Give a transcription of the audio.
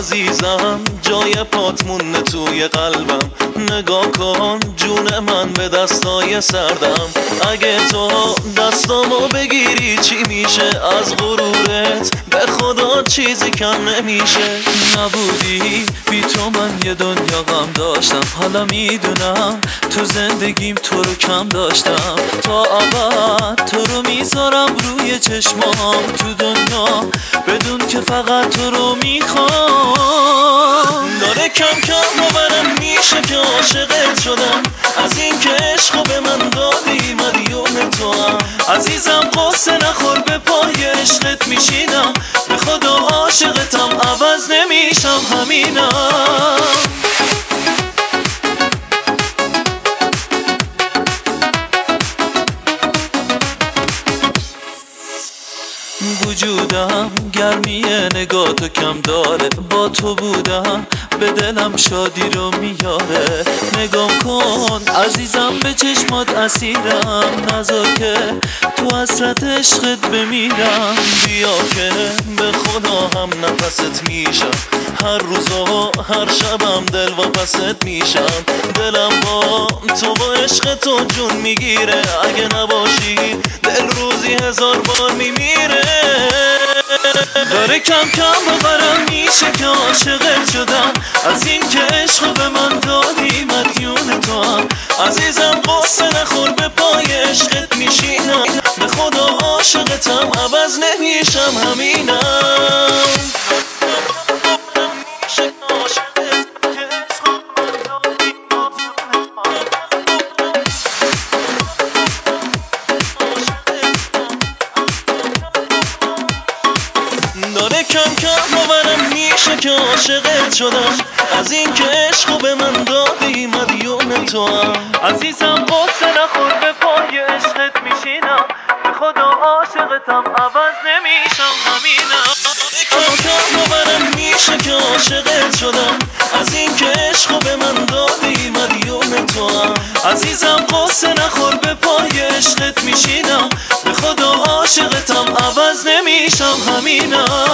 عزیزم جای پات مونده توی قلبم. نگاه کن جون من به دستای سردم. اگه تو دستامو بگیری چی میشه؟ از غرورت به خدا چیزی کم نمیشه. نبودی بی تو من یه دنیا غم داشتم. حالا میدونم تو زندگیم تو رو کم داشتم. تا ابد تو رو میذارم روی چشمام تو دنیا، بدون که فقط تو رو میخوام. داره کم کم باورم میشه که عاشقت شدم. از این که عشقو به من دادی مدیون تو هم. عزیزم قصه نخور به پای عشقت میشینم. به خدا عاشقتم عوض نمیشم همینم. وجودم گرمی نگاه تو کم داره. با تو بودم به دلم شادی رو میاره. نگام کن عزیزم به چشمات اسیرم. نذار که تو حسرت عشقت بمیرم. بیا که به خدا هم نفست میشم. هر روز و هر شبم دل واپست میشم. دلم با تو با عشق تو جون میگیره. اگه نباشی دل روزی 1000 بار میمیره. داره کم کم باورم میشه که عاشقت شدم. از این که عشقو به من دادی مدیون تو هم. عزیزم قصه نخور به پای عشقت میشینم. به خدا عاشقتم عوض نمیشم همینم. داره کم کم باورم میشه که عاشقت شدم. از این که عشقو به من دادی مدیون تو هم. عزیزم قصه نخور به پای عشقت میشینم. به خدا عاشقتم عوض نمیشم همینم. کم کم باورم میشه که عاشقت شدم. از این که عشقو به من دادی مدیون تو هم. عزیزم قصه نخور به پای عشقت میشینم. به خدا عاشقتم عوض نمیشم همینم.